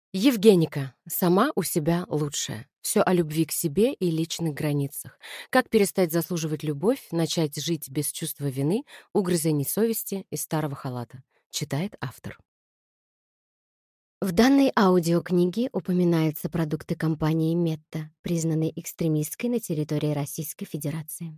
Евгеника. Сама у себя лучшая. Все о любви к себе и личных границах. Как перестать заслуживать любовь, начать жить без чувства вины, угрызений совести и старого халата. Читает автор. В данной аудиокниге упоминаются продукты компании Метта, признанной экстремистской на территории Российской Федерации.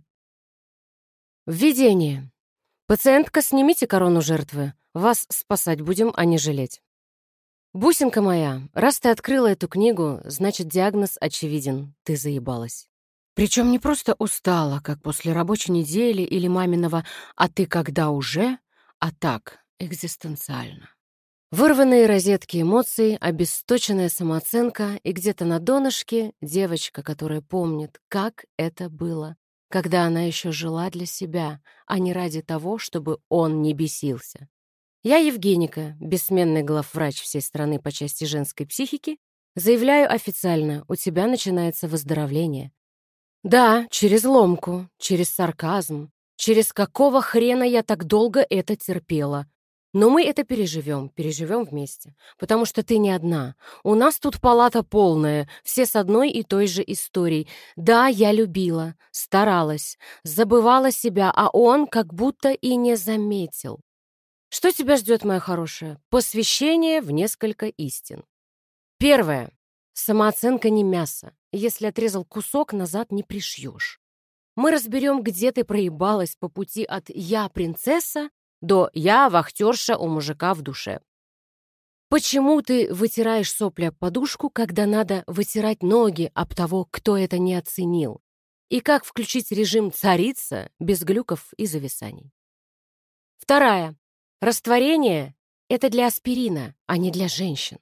Введение. Пациентка, снимите корону жертвы. Вас спасать будем, а не жалеть. Бусинка моя, раз ты открыла эту книгу, значит, диагноз очевиден. Ты заебалась. Причем не просто устала, как после рабочей недели или маминого «а ты когда уже?», а так, экзистенциально. Вырванные розетки эмоций, обесточенная самооценка и где-то на донышке девочка, которая помнит, как это было, когда она еще жила для себя, а не ради того, чтобы он не бесился. Я, Евгеника, бессменный главврач всей страны по части женской психики, заявляю официально, у тебя начинается выздоровление. Да, через ломку, через сарказм, через какого хрена я так долго это терпела. Но мы это переживем вместе, потому что ты не одна. У нас тут палата полная, все с одной и той же историей. Да, я любила, старалась, забывала себя, а он как будто и не заметил. Что тебя ждет, моя хорошая? Посвящение в несколько истин. Первое. Самооценка не мясо. Если отрезал кусок, назад не пришьешь. Мы разберем, где ты проебалась по пути от «я принцесса» до «я вахтерша у мужика в душе». Почему ты вытираешь сопли об подушку, когда надо вытирать ноги об того, кто это не оценил? И как включить режим «царица» без глюков и зависаний? Вторая. Растворение — это для аспирина, а не для женщин.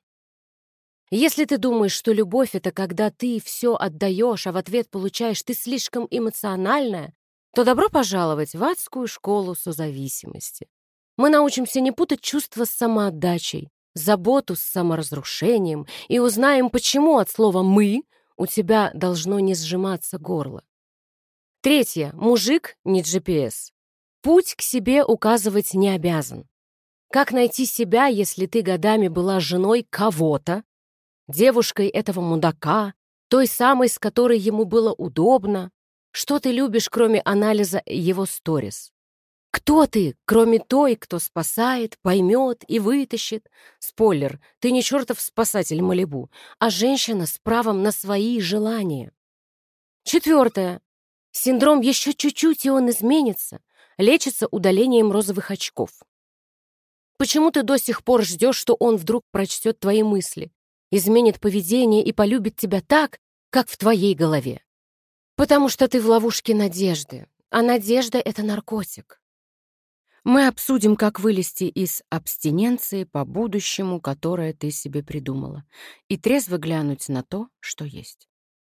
Если ты думаешь, что любовь — это когда ты все отдаешь, а в ответ получаешь «ты слишком эмоциональная», то добро пожаловать в адскую школу созависимости. Мы научимся не путать чувства с самоотдачей, заботу с саморазрушением и узнаем, почему от слова «мы» у тебя должно не сжиматься горло. Третье. Мужик не GPS. Путь к себе указывать не обязан. Как найти себя, если ты годами была женой кого-то, девушкой этого мудака, той самой, с которой ему было удобно? Что ты любишь, кроме анализа его сторис? Кто ты, кроме той, кто спасает, поймет и вытащит? Спойлер, ты не чертов спасатель Малибу, а женщина с правом на свои желания. Четвертое. Синдром «еще чуть-чуть, и он изменится» лечится удалением розовых очков. Почему ты до сих пор ждешь, что он вдруг прочтет твои мысли, изменит поведение и полюбит тебя так, как в твоей голове? Потому что ты в ловушке надежды, а надежда — это наркотик. Мы обсудим, как вылезти из абстиненции по будущему, которое ты себе придумала, и трезво глянуть на то, что есть.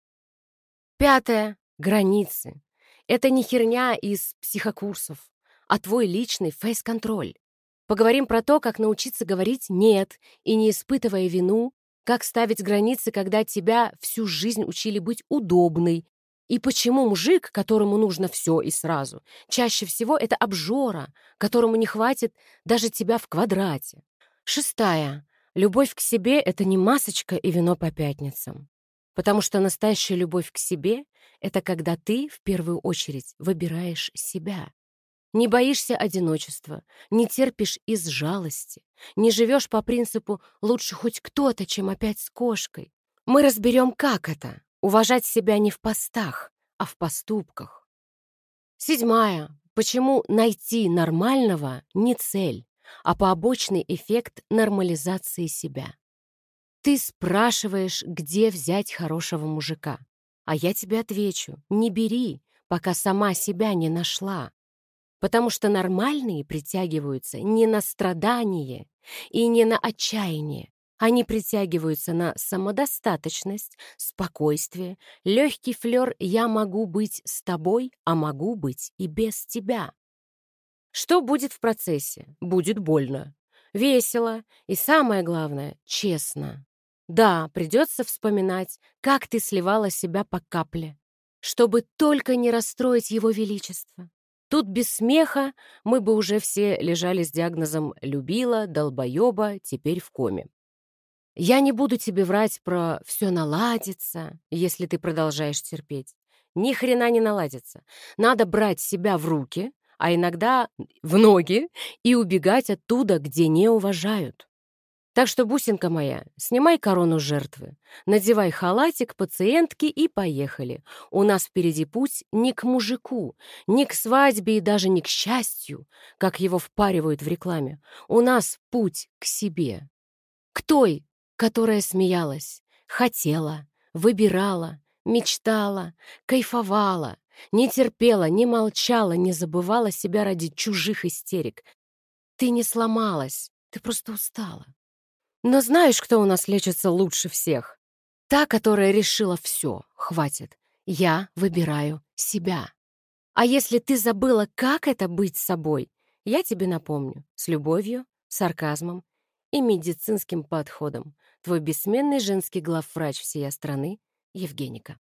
Пятое. Границы. Это не херня из психокурсов, а твой личный фейс-контроль. Поговорим про то, как научиться говорить «нет» и не испытывая вину, как ставить границы, когда тебя всю жизнь учили быть удобной, и почему мужик, которому нужно все и сразу, чаще всего это обжора, которому не хватит даже тебя в квадрате. Шестая. Любовь к себе — это не масочка и вино по пятницам. Потому что настоящая любовь к себе — это когда ты, в первую очередь, выбираешь себя. Не боишься одиночества, не терпишь из жалости, не живешь по принципу «лучше хоть кто-то, чем опять с кошкой». Мы разберем, как это — уважать себя не в постах, а в поступках. Седьмая. Почему найти нормального не цель, а побочный эффект нормализации себя? Ты спрашиваешь, где взять хорошего мужика, а я тебе отвечу: не бери, пока сама себя не нашла. Потому что нормальные притягиваются не на страдание и не на отчаяние. Они притягиваются на самодостаточность, спокойствие, легкий флер «я могу быть с тобой, а могу быть и без тебя». Что будет в процессе? Будет больно, весело и, самое главное, честно. Да, придется вспоминать, как ты сливала себя по капле, чтобы только не расстроить его величество. Тут без смеха мы бы уже все лежали с диагнозом «любила», «долбоеба», «теперь в коме». Я не буду тебе врать про «все наладится», если ты продолжаешь терпеть. Ни хрена не наладится. Надо брать себя в руки, а иногда в ноги, и убегать оттуда, где не уважают. Так что, бусинка моя, снимай корону жертвы, надевай халатик пациентки и поехали. У нас впереди путь не к мужику, не к свадьбе и даже не к счастью, как его впаривают в рекламе. У нас путь к себе. К той, которая смеялась, хотела, выбирала, мечтала, кайфовала, не терпела, не молчала, не забывала себя ради чужих истерик. Ты не сломалась, ты просто устала. Но знаешь, кто у нас лечится лучше всех? Та, которая решила все, хватит. Я выбираю себя. А если ты забыла, как это быть собой, я тебе напомню. С любовью, сарказмом и медицинским подходом. Твой бессменный женский главврач всей страны Евгеника.